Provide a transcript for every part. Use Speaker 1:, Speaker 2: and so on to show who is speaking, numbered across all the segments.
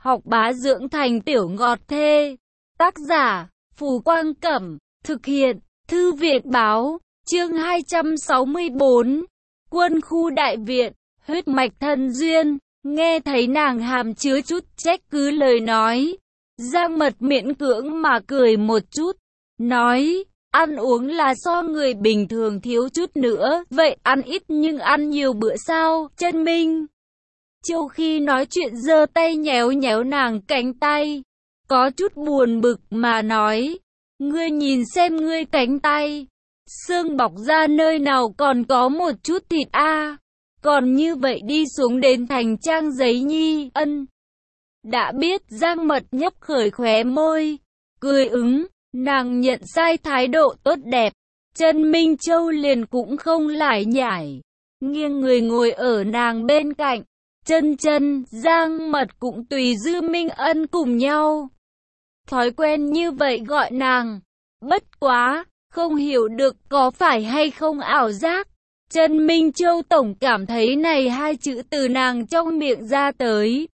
Speaker 1: học bá dưỡng thành tiểu ngọt thê. Tác giả, Phù Quang Cẩm, thực hiện, Thư viện Báo, chương 264, Quân khu đại viện, huyết mạch thân duyên. Nghe thấy nàng hàm chứa chút trách cứ lời nói, Giang Mật miễn cưỡng mà cười một chút, nói, ăn uống là so người bình thường thiếu chút nữa, vậy ăn ít nhưng ăn nhiều bữa sao, Chân Minh Châu khi nói chuyện giơ tay nhéo nhéo nàng cánh tay, có chút buồn bực mà nói, ngươi nhìn xem ngươi cánh tay, xương bọc ra nơi nào còn có một chút thịt a, còn như vậy đi xuống đến thành trang giấy nhi. Ân, đã biết. Giang Mật nhấp khởi khóe môi, cười ứng, nàng nhận sai thái độ tốt đẹp. Chân Minh Châu liền cũng không lải nhải, nghiêng người ngồi ở nàng bên cạnh. Chân chân, Giang Mật cũng tùy Dư Minh Ân cùng nhau. Thói quen như vậy gọi nàng. Bất quá, không hiểu được có phải hay không ảo giác. Chân Minh Châu tổng cảm thấy này hai chữ từ nàng trong miệng ra tới,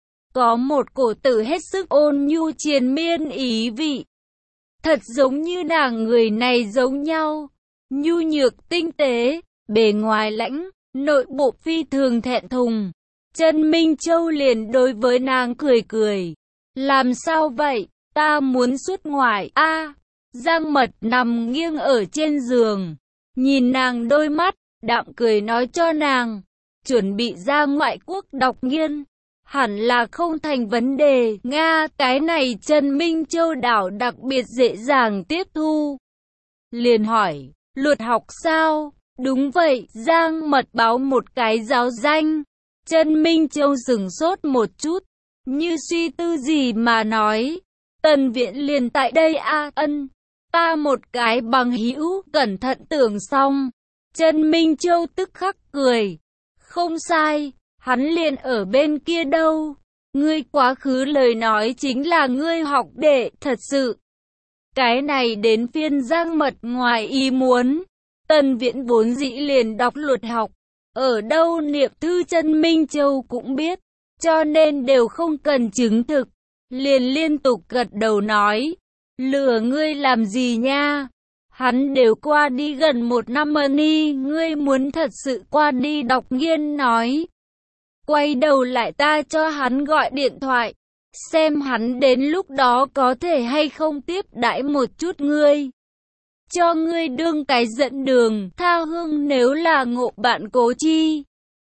Speaker 1: có một cổ tử hết sức ôn nhu triền miên ý vị. Thật giống như nàng người này giống nhau, nhu nhược tinh tế, bề ngoài lãnh, nội bộ phi thường thẹn thùng. Chân Minh Châu liền đối với nàng cười cười. Làm sao vậy? Ta muốn xuất ngoại. A, Giang Mật nằm nghiêng ở trên giường, nhìn nàng đôi mắt, đạm cười nói cho nàng, chuẩn bị ra ngoại quốc đọc nghiên, hẳn là không thành vấn đề. Nga, cái này Chân Minh Châu đảo đặc biệt dễ dàng tiếp thu. Liền hỏi, luật học sao? Đúng vậy, Giang Mật báo một cái giáo danh. Chân Minh Châu sửng sốt một chút, như suy tư gì mà nói, Tần viện liền tại đây a. Ân, ta một cái bằng hữu, cẩn thận tưởng xong. Chân Minh Châu tức khắc cười, không sai, hắn liền ở bên kia đâu. Ngươi quá khứ lời nói chính là ngươi học đệ, thật sự. Cái này đến phiên Giang Mật ngoài ý muốn. Tần viện vốn dĩ liền đọc luật học, ở đâu niệm thư Chân Minh Châu cũng biết, cho nên đều không cần chứng thực, liền liên tục gật đầu nói, lừa ngươi làm gì nha, hắn đều qua đi gần 1 năm ni, ngươi muốn thật sự qua đi đọc nghiên nói. Quay đầu lại ta cho hắn gọi điện thoại, xem hắn đến lúc đó có thể hay không tiếp đãi một chút ngươi. Cho ngươi đương cái dẫn đường, tha hương nếu là ngộ bạn cố chi.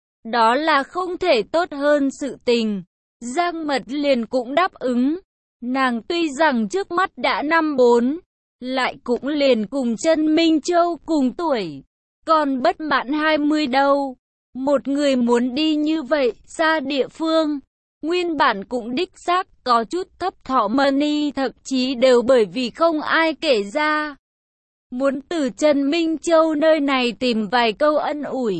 Speaker 1: Đó là không thể tốt hơn sự tình. Giang Mật liền cũng đáp ứng. Nàng tuy rằng trước mắt đã 54, lại cũng liền cùng Chân Minh Châu cùng tuổi, còn bất mãn 20 đâu. Một người muốn đi như vậy, xa địa phương, nguyên bản cũng đích xác có chút thấp thỏm ni, thậm chí đều bởi vì không ai kể ra. Muốn từ Chân Minh Châu nơi này tìm vài câu ân ủi.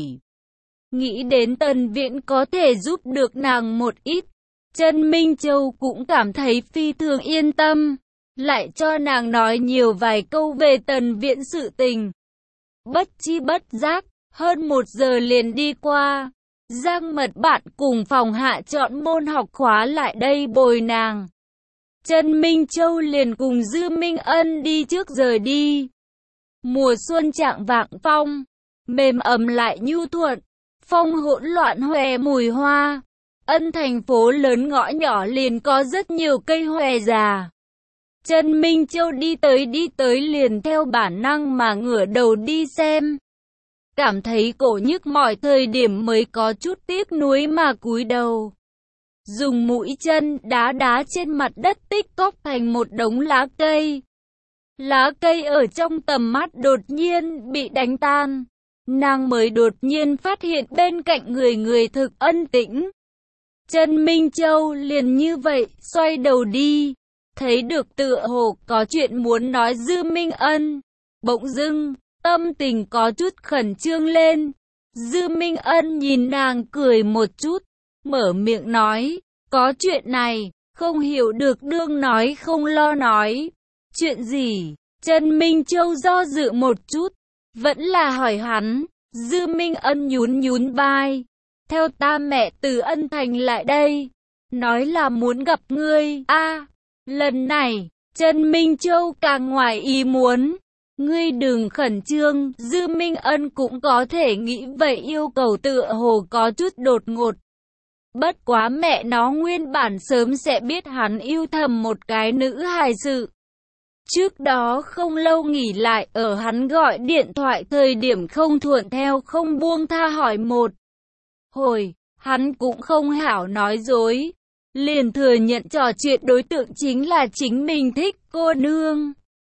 Speaker 1: Nghĩ đến Tần viện có thể giúp được nàng một ít, Chân Minh Châu cũng cảm thấy phi thường yên tâm, lại cho nàng nói nhiều vài câu về Tần viện sự tình. Bất chi bất giác, hơn 1 giờ liền đi qua. Giang Mật bạn cùng phòng hạ chọn môn học khóa lại đây bồi nàng. Chân Minh Châu liền cùng Dư Minh Ân đi trước rời đi. Mùa xuân trạng vạng phong, mềm ấm lại nhu thuận, phong hỗn loạn hòe mùi hoa. Ân thành phố lớn ngõ nhỏ liền có rất nhiều cây hòe già. Chân Minh Châu đi tới liền theo bản năng mà ngửa đầu đi xem. Cảm thấy cổ nhức mỏi thời điểm mới có chút tiếc nuối mà cúi đầu. Dùng mũi chân đá trên mặt đất tích cóp thành một đống lá cây. Lá cây ở trong tầm mắt đột nhiên bị đánh tan. Nàng mới đột nhiên phát hiện bên cạnh người thực ân tĩnh. Chân Minh Châu liền như vậy xoay đầu đi, thấy được tựa hồ có chuyện muốn nói Dư Minh Ân. Bỗng dưng, tâm tình có chút khẩn trương lên. Dư Minh Ân nhìn nàng cười một chút, mở miệng nói, có chuyện này, không hiểu được đương nói không lo nói. Chuyện gì? Chân Minh Châu do dự một chút, vẫn là hỏi hắn. Dư Minh Ân nhún vai, theo ta mẹ từ Ân Thành lại đây. nói là muốn gặp ngươi. Lần này, Trần Minh Châu càng ngoài ý muốn. Ngươi đừng khẩn trương, Dư Minh Ân cũng có thể nghĩ vậy, yêu cầu tựa hồ có chút đột ngột. Bất quá mẹ nó nguyên bản sớm sẽ biết hắn yêu thầm một cái nữ hài sự. Trước đó không lâu nghỉ lại ở hắn gọi điện thoại thời điểm không thuận theo không buông tha hỏi một hồi, hắn cũng không hảo nói dối. Liền thừa nhận trò chuyện đối tượng chính là chính mình thích cô nương.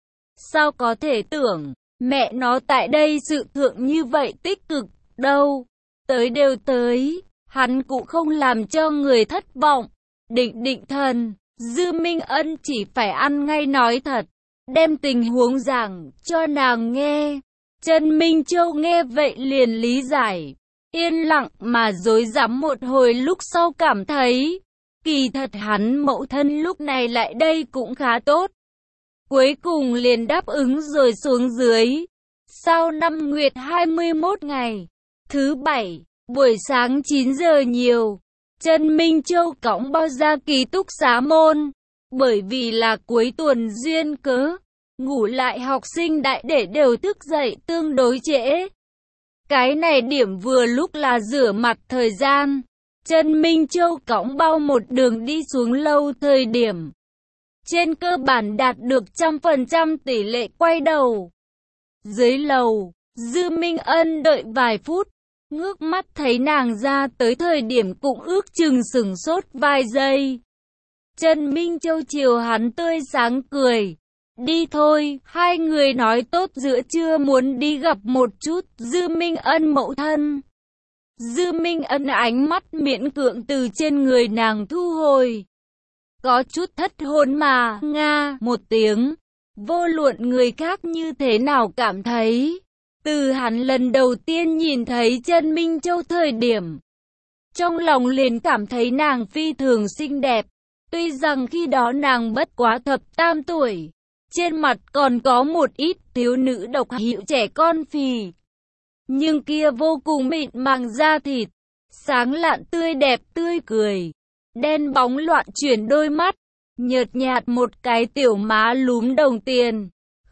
Speaker 1: Sao có thể tưởng, mẹ nó tại đây sự thượng như vậy tích cực, đâu. Tới đều tới, hắn cũng không làm cho người thất vọng. Định thần, Dư Minh Ân chỉ phải ăn ngay nói thật, đem tình huống giảng cho nàng nghe. Trần Minh Châu nghe vậy liền lý giải, yên lặng mà rối rắm một hồi lúc sau cảm thấy, kỳ thật hắn mẫu thân lúc này lại đây cũng khá tốt. Cuối cùng liền đáp ứng rồi xuống dưới. Sau năm nguyệt 21 ngày, thứ Bảy, buổi sáng 9 giờ nhiều, Trần Minh Châu cõng bao ra ký túc xá môn. Bởi vì là cuối tuần duyên cớ, ngủ lại học sinh đại để đều thức dậy tương đối trễ. Cái này điểm vừa lúc là rửa mặt thời gian. Trần Minh Châu cõng bao một đường đi xuống lâu thời điểm. Trên cơ bản đạt được 100% tỷ lệ quay đầu. Dưới lầu, Dư Minh Ân đợi vài phút, ngước mắt thấy nàng ra tới thời điểm cũng ước chừng sửng sốt vài giây. Trần Minh Châu chiều hắn tươi sáng cười. Đi thôi, hai người nói tốt giữa trưa muốn đi gặp một chút Dư Minh Ân mẫu thân. Dư Minh Ân ánh mắt miễn cưỡng từ trên người nàng thu hồi. Có chút thất hồn mà, nga, một tiếng. Vô luận người khác như thế nào cảm thấy. Từ hắn lần đầu tiên nhìn thấy Trần Minh Châu thời điểm. Trong lòng liền cảm thấy nàng phi thường xinh đẹp. Tuy rằng khi đó nàng bất quá thập tam tuổi. Trên mặt còn có một ít thiếu nữ độc hiệu trẻ con phì. Nhưng kia vô cùng mịn màng da thịt. Sáng lạn tươi đẹp tươi cười. Đen bóng loạn chuyển đôi mắt. Nhợt nhạt một cái tiểu má lúm đồng tiền.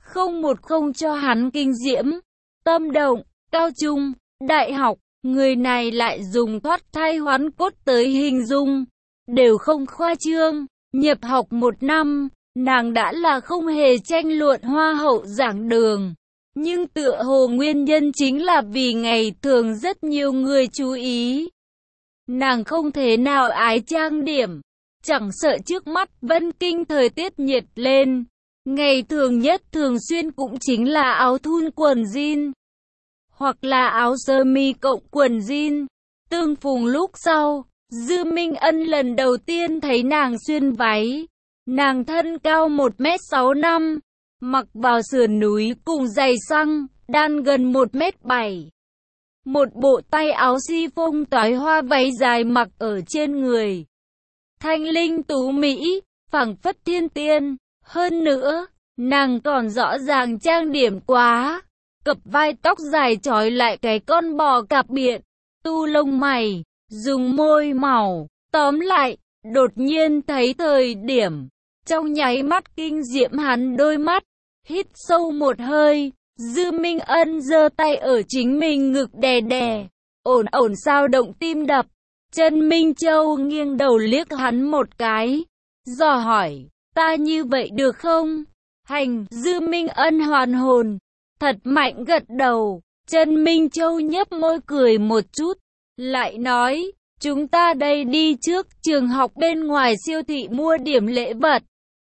Speaker 1: Không cho hắn kinh diễm. Tâm động, cao trung, đại học. Người này lại dùng thoát thai hoán cốt tới hình dung. Đều không khoa trương. Nhập học 1 năm, nàng đã là không hề tranh luận hoa hậu giảng đường. Nhưng tựa hồ nguyên nhân chính là vì ngày thường rất nhiều người chú ý. Nàng không thể nào ái trang điểm. Chẳng sợ trước mắt Vân Kinh thời tiết nhiệt lên. Ngày thường nhất thường xuyên cũng chính là áo thun quần jean. Hoặc là áo sơ mi cộng quần jean. Tương phùng lúc sau, Dư Minh Ân lần đầu tiên thấy nàng xuyên váy. Nàng thân cao 1m65, mặc vào sườn núi cùng giày xăng, đan gần 1m7. Một bộ tay áo si-phông toái hoa váy dài mặc ở trên người. Thanh linh tú mỹ, phảng phất thiên tiên. Hơn nữa, nàng còn rõ ràng trang điểm quá. Cặp vai tóc dài trói lại cái con bò cạp biện. Tu lông mày, dùng môi màu. Tóm lại, đột nhiên thấy thời điểm. Trong nháy mắt kinh diễm hắn đôi mắt. Hít sâu một hơi. Dư Minh Ân giơ tay ở chính mình ngực đè đè. Ổn sao động tim đập. Trần Minh Châu nghiêng đầu liếc hắn một cái. Dò hỏi, ta như vậy được không? Hành, Dư Minh Ân hoàn hồn. Thật mạnh gật đầu. Trần Minh Châu nhếch môi cười một chút. Lại nói, chúng ta đây đi trước trường học bên ngoài siêu thị mua điểm lễ vật.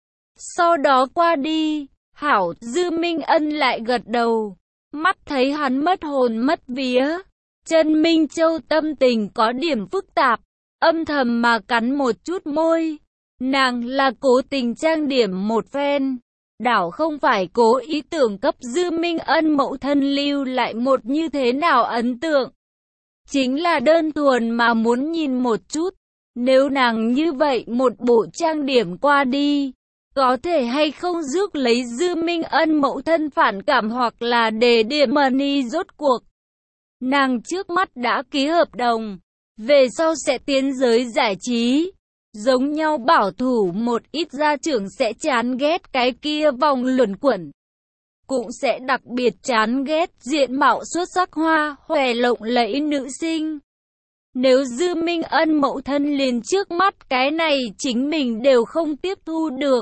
Speaker 1: Sau đó qua đi. Hảo, Dư Minh Ân lại gật đầu. Mắt thấy hắn mất hồn mất vía. Trần Minh Châu tâm tình có điểm phức tạp. Âm thầm mà cắn một chút môi. Nàng là cố tình trang điểm một phen. Đảo không phải cố ý tưởng cấp Dư Minh Ân mẫu thân lưu lại một như thế nào ấn tượng. Chính là đơn thuần mà muốn nhìn một chút. Nếu nàng như vậy một bộ trang điểm qua đi. Có thể hay không rước lấy Dư Minh Ân mẫu thân phản cảm hoặc là để điểm money rốt cuộc. Nàng trước mắt đã ký hợp đồng. Về sau sẽ tiến giới giải trí. Giống nhau bảo thủ một ít gia trưởng sẽ chán ghét cái kia vòng luẩn quẩn. Cũng sẽ đặc biệt chán ghét diện mạo xuất sắc hoa hòe lộng lẫy nữ sinh. Nếu Dư Minh Ân mẫu thân liền trước mắt cái này chính mình đều không tiếp thu được.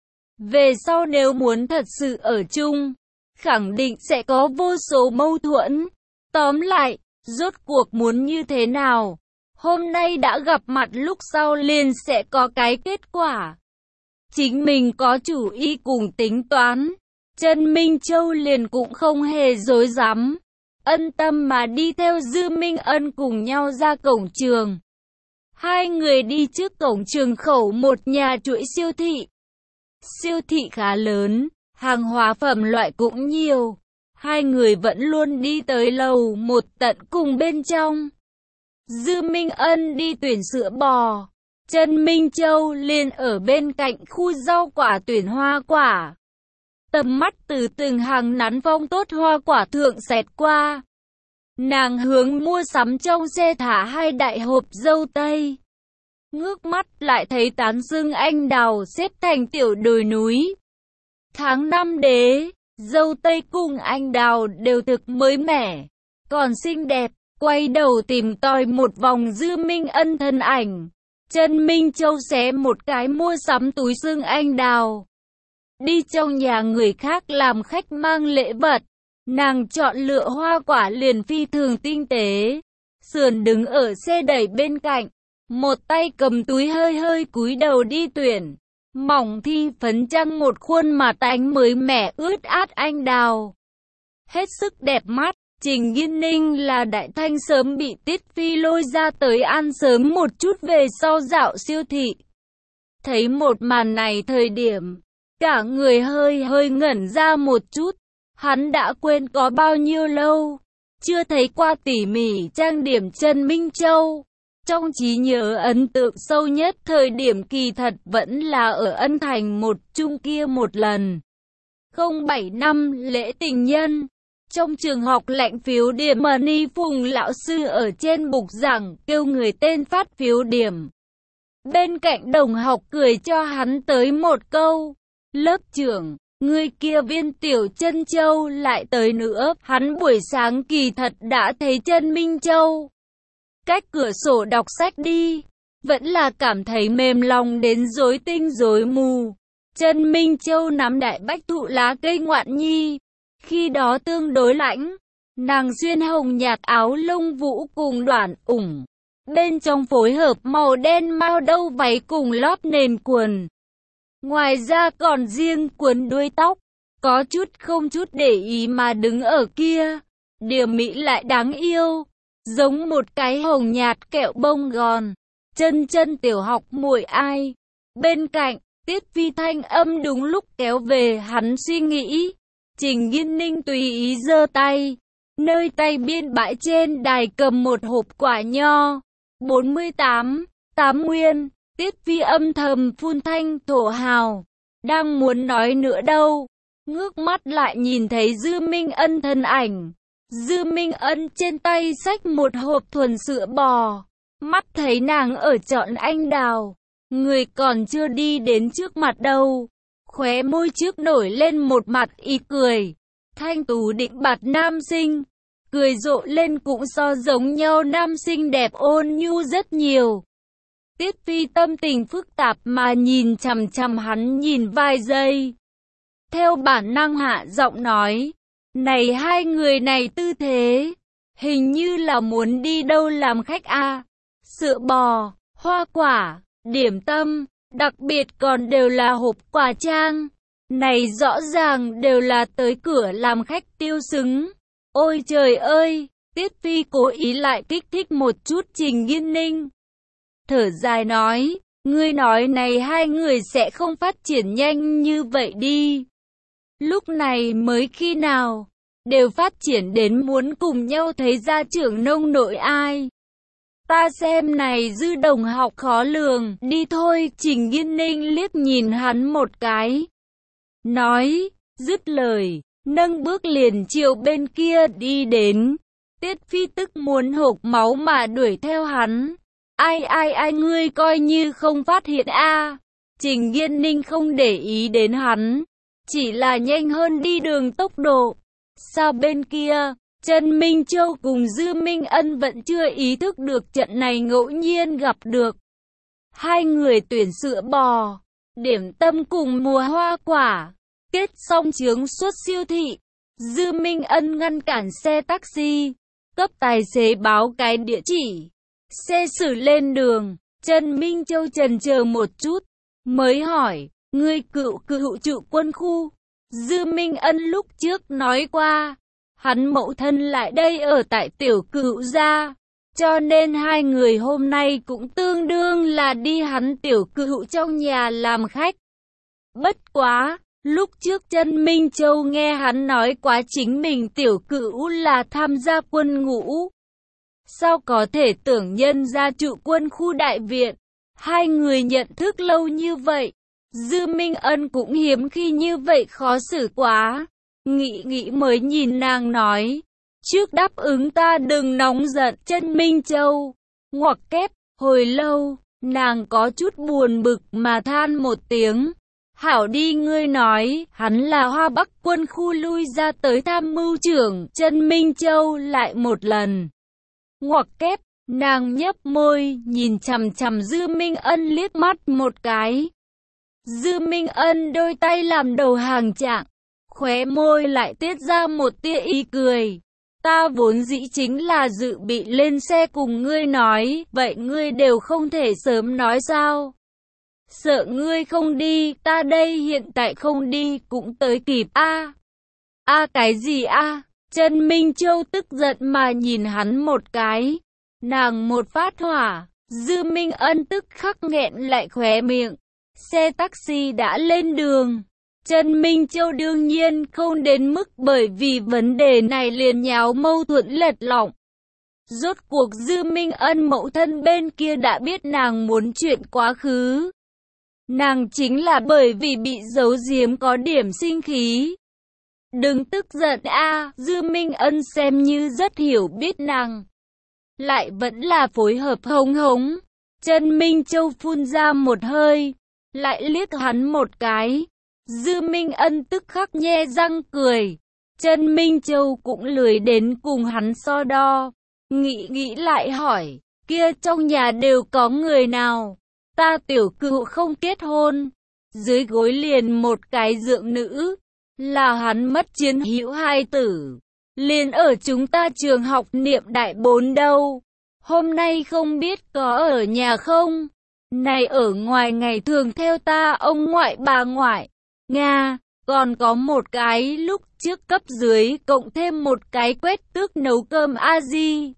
Speaker 1: Về sau nếu muốn thật sự ở chung, khẳng định sẽ có vô số mâu thuẫn. Tóm lại, rốt cuộc muốn như thế nào? Hôm nay đã gặp mặt lúc sau liền sẽ có cái kết quả. Chính mình có chủ ý cùng tính toán. Trần Minh Châu liền cũng không hề dối dám. Ân tâm mà đi theo Dư Minh Ân cùng nhau ra cổng trường. Hai người đi trước cổng trường khẩu một nhà chuỗi siêu thị. Siêu thị khá lớn, hàng hóa phẩm loại cũng nhiều. Hai người vẫn luôn đi tới lầu một tận cùng bên trong. Dư Minh Ân đi tuyển sữa bò. Trần Minh Châu liền ở bên cạnh khu rau quả tuyển hoa quả. Tầm mắt từ từng hàng nắn phong tốt hoa quả thượng xẹt qua. Nàng hướng mua sắm trong xe thả hai đại hộp dâu tây. Ngước mắt lại thấy tán dương anh đào xếp thành tiểu đồi núi. Tháng 5 đế, dâu tây cùng anh đào đều thực mới mẻ, còn xinh đẹp. Quay đầu tìm tòi một vòng Dư Minh Ân thân ảnh. Trần Minh Châu xé một cái mua sắm túi xương anh đào. Đi trong nhà người khác làm khách mang lễ vật. Nàng chọn lựa hoa quả liền phi thường tinh tế. Sườn đứng ở xe đẩy bên cạnh. Một tay cầm túi hơi hơi cúi đầu đi tuyển. Mỏng thi phấn trăng một khuôn mặt ánh mới mẻ ướt át anh đào. Hết sức đẹp mắt. Trình Nghiên Ninh là đại thanh sớm bị Tiết Phi lôi ra tới ăn sớm một chút về sau dạo siêu thị. Thấy một màn này thời điểm, cả người hơi ngẩn ra một chút. Hắn đã quên có bao nhiêu lâu, chưa thấy qua tỉ mỉ trang điểm Trần Minh Châu. Trong trí nhớ ấn tượng sâu nhất thời điểm kỳ thật vẫn là ở Ân Thành một chung kia một lần. 07 năm lễ tình nhân. Trong trường học lãnh phiếu điểm Mani Phùng lão sư ở trên bục giảng kêu người tên phát phiếu điểm. Bên cạnh đồng học cười cho hắn tới một câu. Lớp trưởng, người kia Viên Tiểu Chân Châu lại tới nữa. Hắn buổi sáng kỳ thật đã thấy Trần Minh Châu. Cách cửa sổ đọc sách đi. Vẫn là cảm thấy mềm lòng đến rối tinh rối mù. Trần Minh Châu nắm đại bách thụ lá cây ngoạn nhi. Khi đó tương đối lãnh, nàng xuyên hồng nhạt áo lông vũ cùng đoạn ủng. Bên trong phối hợp màu đen mao đâu váy cùng lót nền quần. Ngoài ra còn riêng quấn đuôi tóc, có chút không chút để ý mà đứng ở kia. Điểm mỹ lại đáng yêu, giống một cái hồng nhạt kẹo bông gòn. Chân tiểu học muội ai. Bên cạnh, Tiết Phi thanh âm đúng lúc kéo về hắn suy nghĩ. Trình Nghiên Ninh tùy ý giơ tay, nơi tay biên bãi trên đài cầm một hộp quả nho. 48, 8 nguyên. Tiết Phi âm thầm phun thanh thổ hào. Đang muốn nói nữa đâu. Ngước mắt lại nhìn thấy Dư Minh Ân thân ảnh. Dư Minh Ân trên tay xách một hộp thuần sữa bò. Mắt thấy nàng ở chọn anh đào. Người còn chưa đi đến trước mặt đâu. Khóe môi trước nổi lên một mặt ý cười. Thanh tú định bạt nam sinh. Cười rộ lên cũng so giống nhau nam sinh đẹp ôn nhu rất nhiều. Tiết Phi tâm tình phức tạp mà nhìn chằm chằm hắn nhìn vài giây. Theo bản năng hạ giọng nói. Này hai người này tư thế. Hình như là muốn đi đâu làm khách a. Sữa bò, hoa quả, điểm tâm. Đặc biệt còn đều là hộp quà trang. Này rõ ràng đều là tới cửa làm khách tiêu xứng. Ôi trời ơi, Tiết Phi cố ý lại kích thích một chút Trình Nghiên Ninh. Thở dài nói, ngươi nói này hai người sẽ không phát triển nhanh như vậy đi. Lúc này mới khi nào, đều phát triển đến muốn cùng nhau thấy gia trưởng nông nội ai. Ta xem này Dư đồng học khó lường, đi thôi. Trình Nghiên Ninh liếc nhìn hắn một cái. Nói, dứt lời, nâng bước liền chiều bên kia đi đến. Tiết Phi tức muốn hộc máu mà đuổi theo hắn. Ai ngươi coi như không phát hiện a? Trình Nghiên Ninh không để ý đến hắn, chỉ là nhanh hơn đi đường tốc độ. Sao bên kia, Trần Minh Châu cùng Dư Minh Ân vẫn chưa ý thức được trận này ngẫu nhiên gặp được. Hai người tuyển sữa bò, điểm tâm cùng mùa hoa quả, kết xong chướng suốt siêu thị. Dư Minh Ân ngăn cản xe taxi, cấp tài xế báo cái địa chỉ. Xe xử lên đường, Trần Minh Châu chần chờ một chút, mới hỏi, ngươi cựu trụ quân khu. Dư Minh Ân lúc trước nói qua, hắn mẫu thân lại đây ở tại tiểu cựu gia, cho nên hai người hôm nay cũng tương đương là đi hắn tiểu cựu trong nhà làm khách. Bất quá, lúc trước Trần Minh Châu nghe hắn nói quá chính mình tiểu cựu là tham gia quân ngũ. Sao có thể tưởng nhân gia trụ quân khu đại viện? Hai người nhận thức lâu như vậy, Dư Minh Ân cũng hiếm khi như vậy khó xử quá. Nghĩ mới nhìn nàng nói, trước đáp ứng ta đừng nóng giận. Trần Minh Châu ngoặc kép, hồi lâu, nàng có chút buồn bực mà than một tiếng. Hảo đi, ngươi nói, hắn là Hoa Bắc quân khu lui ra tới tham mưu trưởng. Trần Minh Châu lại một lần ngoặc kép, nàng nhấp môi, nhìn chằm chằm Dư Minh Ân liếc mắt một cái. Dư Minh Ân đôi tay làm đầu hàng trạng, khóe môi lại tiết ra một tia ý cười. Ta vốn dĩ chính là dự bị lên xe cùng ngươi nói, vậy ngươi đều không thể sớm nói sao? Sợ ngươi không đi, ta đây hiện tại không đi cũng tới kịp a. Cái gì a? Trần Minh Châu tức giận mà nhìn hắn một cái. Nàng một phát hỏa, Dư Minh Ân tức khắc nghẹn lại khóe miệng. Xe taxi đã lên đường. Trần Minh Châu đương nhiên không đến mức bởi vì vấn đề này liền nháo mâu thuẫn lệch lỏng. Rốt cuộc Dư Minh Ân mẫu thân bên kia đã biết nàng muốn chuyện quá khứ. Nàng chính là bởi vì bị giấu giếm có điểm sinh khí. Đừng tức giận a. Dư Minh Ân xem như rất hiểu biết nàng, lại vẫn là phối hợp hống hống. Trần Minh Châu phun ra một hơi, lại liếc hắn một cái. Dư Minh Ân tức khắc nhe răng cười. Trần Minh Châu cũng lười đến cùng hắn so đo. Nghĩ lại hỏi, kia trong nhà đều có người nào? Ta tiểu cựu không kết hôn, dưới gối liền một cái dượng nữ, là hắn mất chiến hữu hai tử, liền ở chúng ta trường học niệm đại 4 đâu. Hôm nay không biết có ở nhà không? Này ở ngoài ngày thường theo ta ông ngoại bà ngoại. Nga, còn có một cái lúc trước cấp dưới cộng thêm một cái quét tước nấu cơm A-di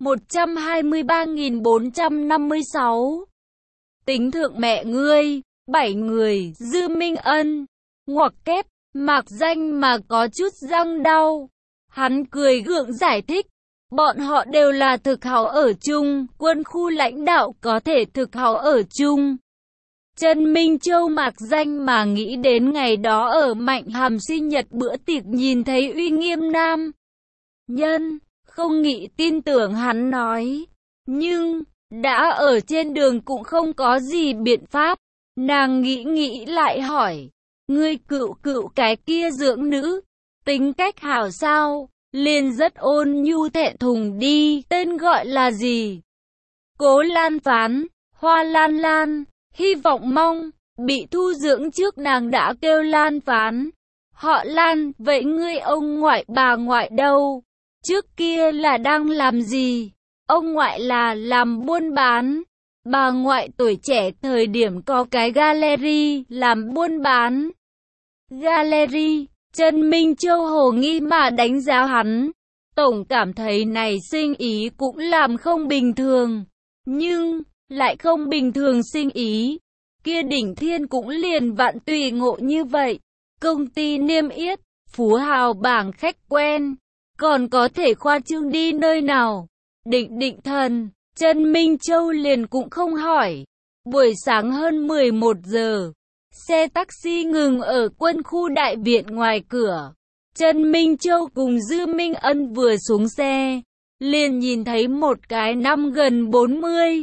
Speaker 1: 123.456. Tính thượng mẹ ngươi, 7 người. Dư Minh Ân ngoặc kép, mạc danh mà có chút răng đau. Hắn cười gượng giải thích, bọn họ đều là thực hảo ở chung, quân khu lãnh đạo có thể thực hảo ở chung. Trần Minh Châu mạc danh mà nghĩ đến ngày đó ở Mạnh Hàm sinh nhật bữa tiệc nhìn thấy uy nghiêm nam nhân, không nghĩ tin tưởng hắn nói. Nhưng, đã ở trên đường cũng không có gì biện pháp. Nàng nghĩ lại hỏi, ngươi cựu cái kia dưỡng nữ, tính cách hảo sao? Liền rất ôn nhu thẹn thùng đi, tên gọi là gì? Cố Lan Phán, Hoa Lan Lan. Hy vọng mong, bị thu dưỡng trước nàng đã kêu Lan Phán. Họ Lan, vậy ngươi ông ngoại bà ngoại đâu? Trước kia là đang làm gì? Ông ngoại là làm buôn bán. Bà ngoại tuổi trẻ thời điểm có cái gallery làm buôn bán. Gallery, Trần Minh Châu hồ nghi mà đánh giá hắn. Tổng cảm thấy này sinh ý cũng làm không bình thường. Nhưng lại không bình thường sinh ý, kia đỉnh thiên cũng liền vạn tùy ngộ như vậy. Công ty niêm yết, phú hào bảng khách quen, còn có thể khoa trương đi nơi nào? Định thần, Trần Minh Châu liền cũng không hỏi. Buổi sáng hơn 11 giờ, xe taxi ngừng ở quân khu đại viện ngoài cửa. Trần Minh Châu cùng Dư Minh Ân vừa xuống xe, liền nhìn thấy một cái năm gần 40.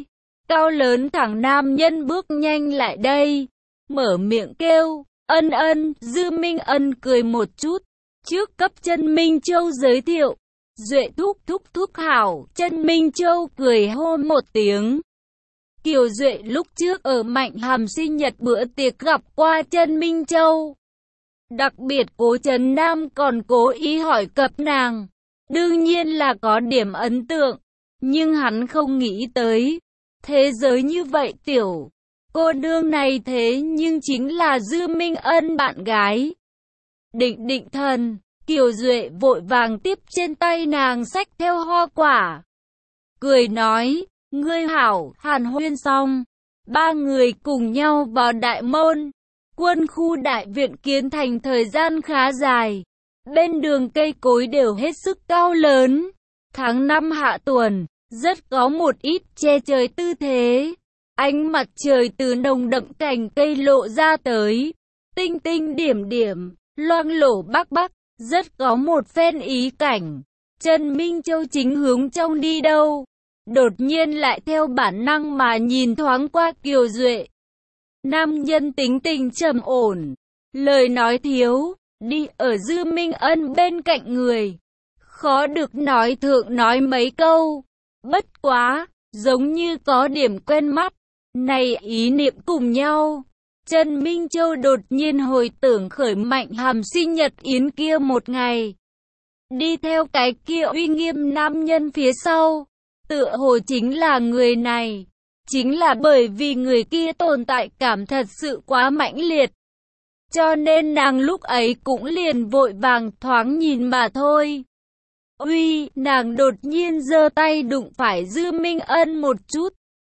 Speaker 1: cao lớn thẳng nam nhân bước nhanh lại đây, mở miệng kêu, Ân Ân. Dư Minh Ân cười một chút, trước cấp Chân Minh Châu giới thiệu, Duệ thúc thúc hảo. Chân Minh Châu cười hô một tiếng. Kiều Duệ lúc trước ở Mạnh Hàm sinh nhật bữa tiệc gặp qua Chân Minh Châu. Đặc biệt Cố Trấn Nam còn cố ý hỏi cập nàng. Đương nhiên là có điểm ấn tượng, nhưng hắn không nghĩ tới. Thế giới như vậy tiểu cô nương này thế nhưng chính là Dư Minh Ân bạn gái. Định thần, Kiều Duệ vội vàng tiếp trên tay nàng xách theo hoa quả. Cười nói, ngươi hảo. Hàn huyên xong, ba người cùng nhau vào đại môn. Quân khu đại viện kiến thành thời gian khá dài. Bên đường cây cối đều hết sức cao lớn. Tháng 5 hạ tuần, rất có một ít che trời tư thế. Ánh mặt trời từ nồng đậm cành cây lộ ra tới. Tinh tinh điểm điểm, loang lổ bắc bắc, rất có một phen ý cảnh. Trần Minh Châu chính hướng trong đi đâu, đột nhiên lại theo bản năng mà nhìn thoáng qua Kiều Duệ. Nam nhân tính tình trầm ổn, lời nói thiếu, đi ở Dư Minh Ân bên cạnh người. Khó được nói thượng nói mấy câu, bất quá, giống như có điểm quen mắt. Này ý niệm cùng nhau, Trần Minh Châu đột nhiên hồi tưởng khởi Mạnh Hàm sinh nhật yến kia một ngày. Đi theo cái kia uy nghiêm nam nhân phía sau, tựa hồ chính là người này. Chính là bởi vì người kia tồn tại cảm thật sự quá mãnh liệt. Cho nên nàng lúc ấy cũng liền vội vàng thoáng nhìn mà thôi. Uy, nàng đột nhiên giơ tay đụng phải Dư Minh Ân một chút.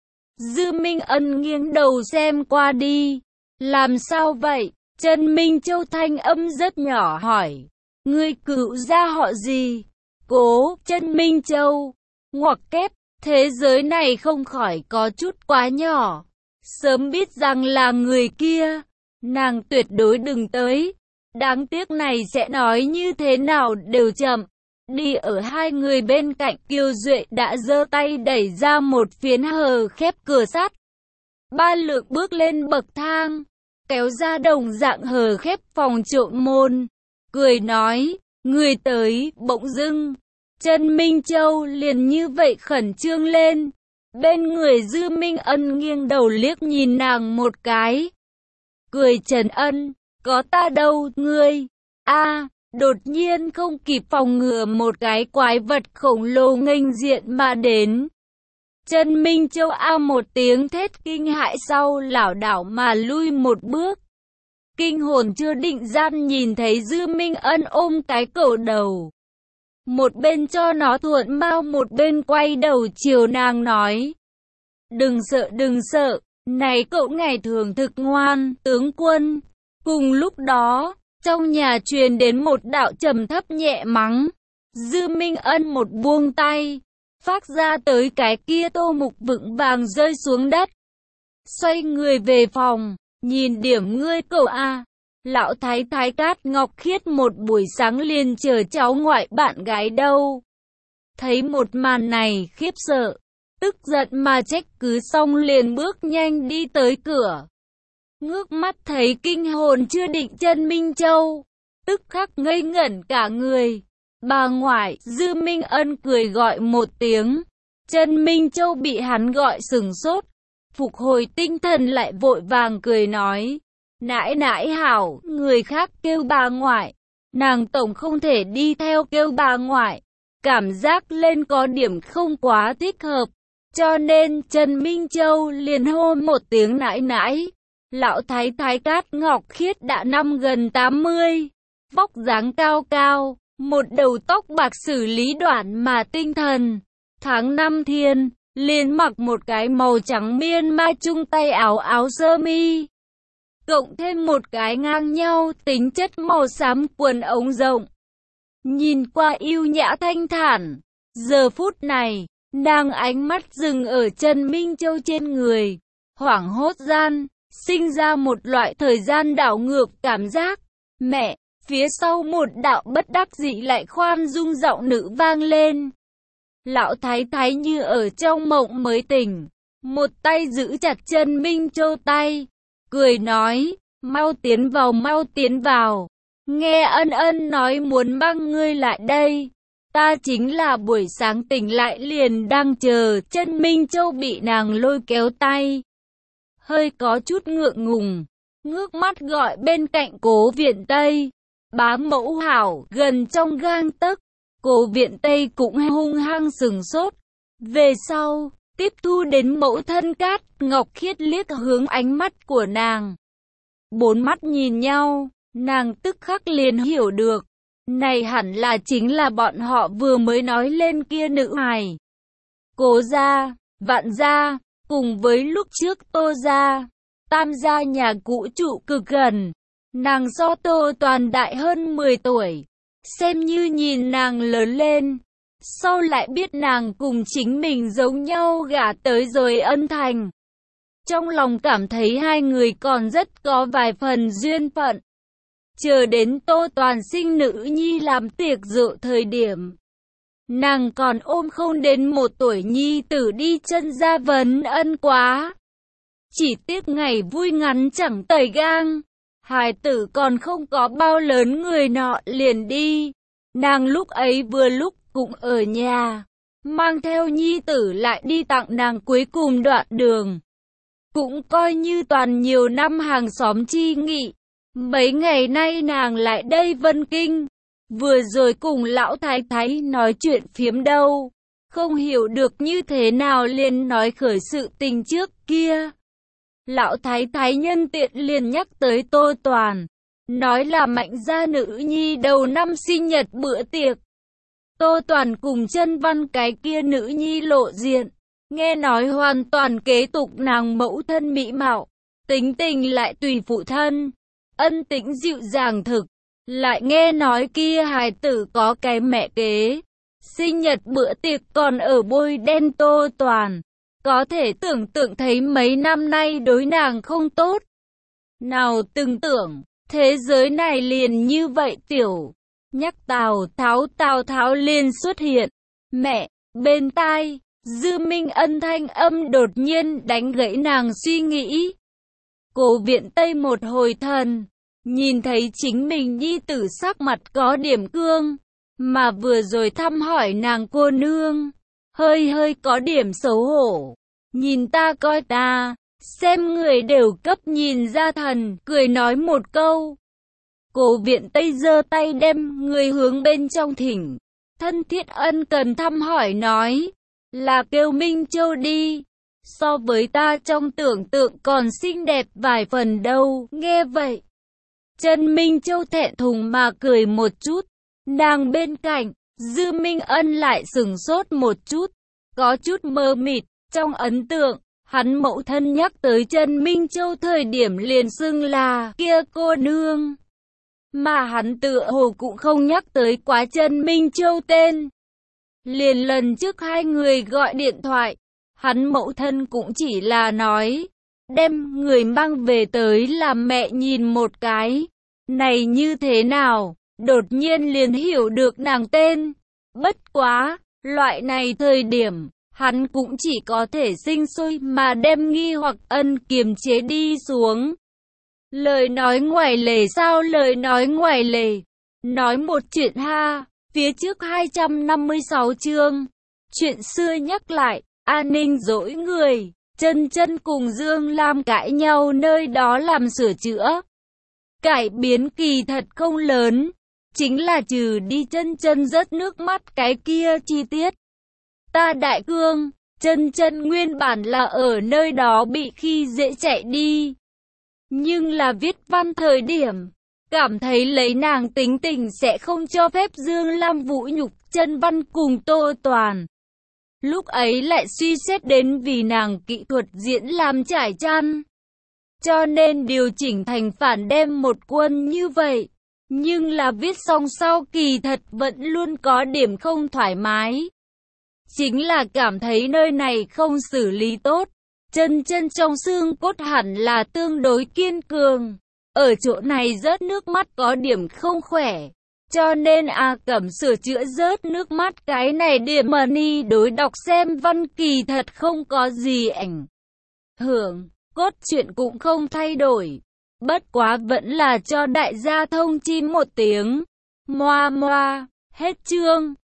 Speaker 1: Dư Minh Ân nghiêng đầu xem qua đi. Làm sao vậy? Trần Minh Châu thanh âm rất nhỏ hỏi. Ngươi cựu gia họ gì? Cố. Trần Minh Châu. Ngoặc kép, thế giới này không khỏi có chút quá nhỏ. Sớm biết rằng là người kia, nàng tuyệt đối đừng tới. Đáng tiếc này sẽ nói như thế nào đều chậm. Đi ở hai người bên cạnh, Kiều Duệ đã giơ tay đẩy ra một phiến hờ khép cửa sắt. Ba Lượng bước lên bậc thang, kéo ra đồng dạng hờ khép phòng trộm môn, cười nói, người tới. Bỗng dưng, Trần Minh Châu liền như vậy khẩn trương lên. Bên người Dư Minh Ân nghiêng đầu liếc nhìn nàng một cái. Cười Trần Ân, có ta đâu, ngươi. Đột nhiên không kịp phòng ngừa một cái quái vật khổng lồ nghênh diện mà đến. Trần Minh Châu một tiếng thét kinh hãi sau lảo đảo mà lui một bước. Kinh hồn chưa định gian nhìn thấy Dư Minh Ân ôm cái cổ đầu. Một bên cho nó thuận mau, một bên quay đầu chiều nàng nói. Đừng sợ, này cậu ngày thường thực ngoan, tướng quân. Cùng lúc đó, trong nhà truyền đến một đạo trầm thấp nhẹ mắng. Dư Minh Ân một buông tay, phát ra tới cái kia tô mục vững vàng rơi xuống đất. Xoay người về phòng, nhìn điểm ngươi cậu lão thái thái Cát Ngọc Khiết một buổi sáng liền chờ cháu ngoại bạn gái đâu. Thấy một màn này khiếp sợ, tức giận mà trách cứ xong liền bước nhanh đi tới cửa. Ngước mắt thấy kinh hồn chưa định Trần Minh Châu, tức khắc ngây ngẩn cả người. Bà ngoại. Dư Minh Ân cười gọi một tiếng. Trần Minh Châu bị hắn gọi sừng sốt, phục hồi tinh thần lại vội vàng cười nói. Nãi nãi hảo, người khác kêu bà ngoại, nàng tổng không thể đi theo kêu bà ngoại. Cảm giác lên có điểm không quá thích hợp, cho nên Trần Minh Châu liền hô một tiếng nãi nãi. Lão thái thái Cát Ngọc Khiết đã năm gần 80, vóc dáng cao cao, một đầu tóc bạc xử lý đoạn mà tinh thần. Tháng 5 thiên, liền mặc một cái màu trắng miên mai chung tay áo sơ mi, cộng thêm một cái ngang nhau tính chất màu xám quần ống rộng. Nhìn qua yêu nhã thanh thản. Giờ phút này, nàng ánh mắt dừng ở Trần Minh Châu trên người, hoảng hốt gian, sinh ra một loại thời gian đảo ngược cảm giác. Mẹ, phía sau một đạo bất đắc dĩ lại khoan dung giọng nữ vang lên. Lão thái thái như ở trong mộng mới tỉnh, một tay giữ chặt chân Minh Châu tay, cười nói, mau tiến vào. Nghe Ân Ân nói muốn mang ngươi lại đây. Ta chính là buổi sáng tỉnh lại liền đang chờ. Chân Minh Châu bị nàng lôi kéo tay, hơi có chút ngượng ngùng, ngước mắt gọi bên cạnh Cố Viện Tây. Bá mẫu hảo, gần trong gang tấc. Cố Viện Tây cũng hung hăng sừng sốt. Về sau, tiếp thu đến mẫu thân Cát Ngọc Khiết liếc hướng ánh mắt của nàng. Bốn mắt nhìn nhau, nàng tức khắc liền hiểu được. Này hẳn là chính là bọn họ vừa mới nói lên kia nữ hài. Cố gia, Vạn gia, cùng với lúc trước Tô gia, Tam gia nhà cũ trụ cực gần. Nàng do Tô Toàn đại hơn 10 tuổi, xem như nhìn nàng lớn lên. Sau lại biết nàng cùng chính mình giống nhau gả tới rồi Ân Thành. Trong lòng cảm thấy hai người còn rất có vài phần duyên phận. Chờ đến Tô Toàn sinh nữ nhi làm tiệc rượu thời điểm, nàng còn ôm không đến 1 tuổi nhi tử đi chân ra vấn ân quá. Chỉ tiếc ngày vui ngắn chẳng tẩy gang, hài tử còn không có bao lớn người nọ liền đi. Nàng lúc ấy vừa lúc cũng ở nhà, mang theo nhi tử lại đi tặng nàng cuối cùng đoạn đường. Cũng coi như toàn nhiều năm hàng xóm chi nghị. Mấy ngày nay nàng lại đây Vân Kinh, vừa rồi cùng lão thái thái nói chuyện phiếm đâu, không hiểu được như thế nào liền nói khởi sự tình trước kia. Lão thái thái nhân tiện liền nhắc tới Tô Toàn, nói là Mạnh gia nữ nhi đầu năm sinh nhật bữa tiệc. Tô Toàn cùng Chân Văn cái kia nữ nhi lộ diện, nghe nói hoàn toàn kế tục nàng mẫu thân mỹ mạo, tính tình lại tùy phụ thân, ân tĩnh dịu dàng thực. Lại nghe nói kia hài tử có cái mẹ kế, sinh nhật bữa tiệc còn ở bôi đen Tô Toàn. Có thể tưởng tượng thấy mấy năm nay đối nàng không tốt. Nào từng tưởng, thế giới này liền như vậy tiểu. Nhắc Tào Tháo liền xuất hiện. Mẹ, bên tai, Dư Minh Ân thanh âm đột nhiên đánh gãy nàng suy nghĩ. Cố Viện Tây một hồi thần, nhìn thấy chính mình nhi tử sắc mặt có điểm cương, mà vừa rồi thăm hỏi nàng cô nương, hơi có điểm xấu hổ. Nhìn ta coi ta, xem người đều cấp nhìn ra thần, cười nói một câu. Cố Viện Tây giơ tay đem người hướng bên trong thỉnh, thân thiết ân cần thăm hỏi nói, là kêu Minh Châu đi, so với ta trong tưởng tượng còn xinh đẹp vài phần đâu. Nghe vậy, Chân Minh Châu thẹn thùng mà cười một chút, nàng bên cạnh, Dư Minh Ân lại sửng sốt một chút, có chút mơ mịt. Trong ấn tượng, hắn mẫu thân nhắc tới Chân Minh Châu thời điểm liền xưng là kia cô nương. Mà hắn tựa hồ cũng không nhắc tới quá Chân Minh Châu tên. Liền lần trước hai người gọi điện thoại, hắn mẫu thân cũng chỉ là nói, đem người mang về tới làm mẹ nhìn một cái. Này như thế nào, đột nhiên liền hiểu được nàng tên. Bất quá, loại này thời điểm, hắn cũng chỉ có thể sinh sôi mà đem nghi hoặc ân kiềm chế đi xuống. Lời nói ngoài lề sao lời nói ngoài lề. Nói một chuyện ha, phía trước 256 chương. Chuyện xưa nhắc lại, An Ninh dỗi người, Chân Chân cùng Dương Lam cãi nhau nơi đó làm sửa chữa. Cải biến kỳ thật không lớn, chính là trừ đi Chân Chân rớt nước mắt cái kia chi tiết. Ta đại cương, Chân Chân nguyên bản là ở nơi đó bị khi dễ chạy đi. Nhưng là viết văn thời điểm, cảm thấy lấy nàng tính tình sẽ không cho phép Dương Lam vũ nhục Chân Văn cùng Tô Toàn. Lúc ấy lại suy xét đến vì nàng kỹ thuật diễn làm trải chăn, cho nên điều chỉnh thành phản đem một quân như vậy. Nhưng là viết xong sau kỳ thật vẫn luôn có điểm không thoải mái. Chính là cảm thấy nơi này không xử lý tốt. Chân Chân trong xương cốt hẳn là tương đối kiên cường. Ở chỗ này rớt nước mắt có điểm không khỏe. Cho nên A Cẩm sửa chữa rớt nước mắt cái này điểm money đối đọc xem văn kỳ thật không có gì ảnh hưởng, cốt truyện cũng không thay đổi. Bất quá vẫn là cho đại gia thông chi một tiếng. Moa moa, hết chương.